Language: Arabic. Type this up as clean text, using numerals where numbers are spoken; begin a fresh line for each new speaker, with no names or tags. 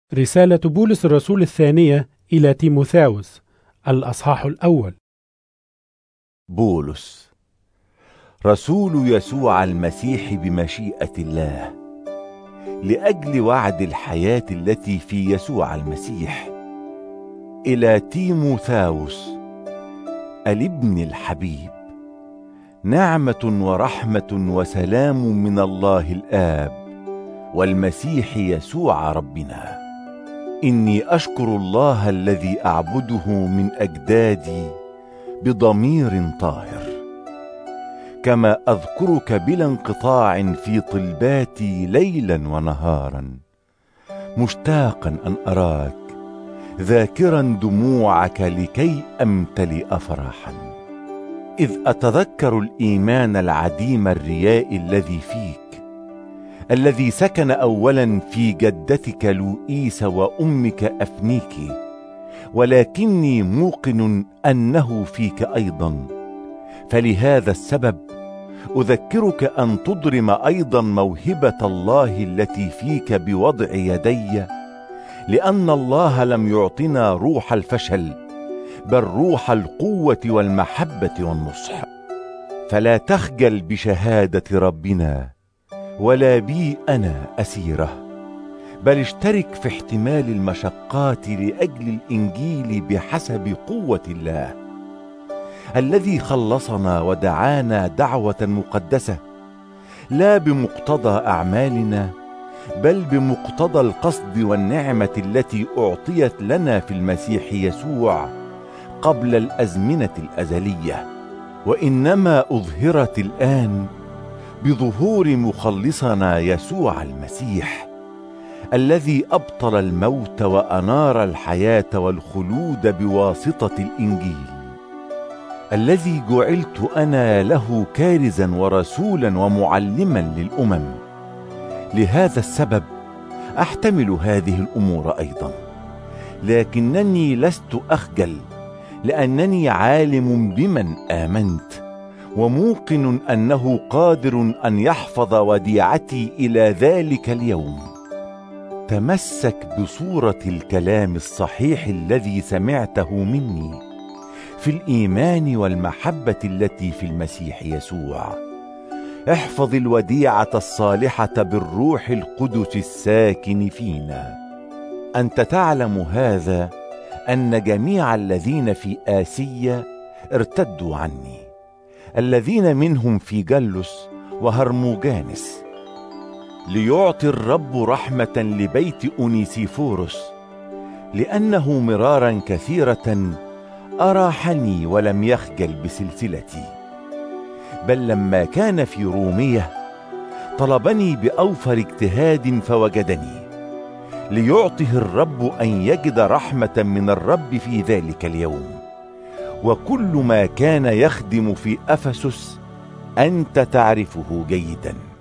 رسالة بولس الرسول الثانية إلى تيموثاوس، الأصحاح الأول.
بولس رسول يسوع المسيح بمشيئة الله، لأجل وعد الحياة التي في يسوع المسيح، إلى تيموثاوس الابن الحبيب، نعمة ورحمة وسلام من الله الآب والمسيح يسوع ربنا. إني أشكر الله الذي أعبده من أجدادي بضمير طاهر، كما أذكرك بلا انقطاع في طلباتي ليلا ونهارا، مشتاقا أن أراك، ذاكرا دموعك لكي أمتلئ فرحا، إذ أتذكر الإيمان العديم الرياء الذي فيك، الذي سكن أولا في جدتك لوئيس وأمك أفنيكي، ولكني موقن أنه فيك أيضا. فلهذا السبب أذكرك أن تضرم أيضا موهبة الله التي فيك بوضع يدي، لأن الله لم يعطنا روح الفشل، بل روح القوة والمحبة والنصح. فلا تخجل بشهادة ربنا ولا بي أنا أسيره، بل اشترك في احتمال المشقات لأجل الإنجيل بحسب قوة الله، الذي خلصنا ودعانا دعوة مقدسة، لا بمقتضى أعمالنا، بل بمقتضى القصد والنعمة التي أعطيت لنا في المسيح يسوع قبل الأزمنة الأزلية، وإنما أظهرت الآن بظهور مخلصنا يسوع المسيح، الذي أبطل الموت وأنار الحياة والخلود بواسطة الإنجيل، الذي جعلت أنا له كارزا ورسولا ومعلما للأمم. لهذا السبب أحتمل هذه الأمور أيضا، لكنني لست أخجل، لأنني عالم بمن آمنت، وموقن أنه قادر أن يحفظ وديعتي إلى ذلك اليوم. تمسك بصورة الكلام الصحيح الذي سمعته مني في الإيمان والمحبة التي في المسيح يسوع. احفظ الوديعة الصالحة بالروح القدس الساكن فينا. أنت تعلم هذا، أن جميع الذين في آسيا ارتدوا عني، الذين منهم في جلس وهرموجانس، ليعطي الرب رحمة لبيت أونيسيفوروس، لأنه مرارا كثيرة أراحني ولم يخجل بسلسلتي، بل لما كان في رومية طلبني بأوفر اجتهاد فوجدني، ليعطه الرب أن يجد رحمة من الرب في ذلك اليوم. وكل ما كان يخدم في أفسس أنت تعرفه جيدا.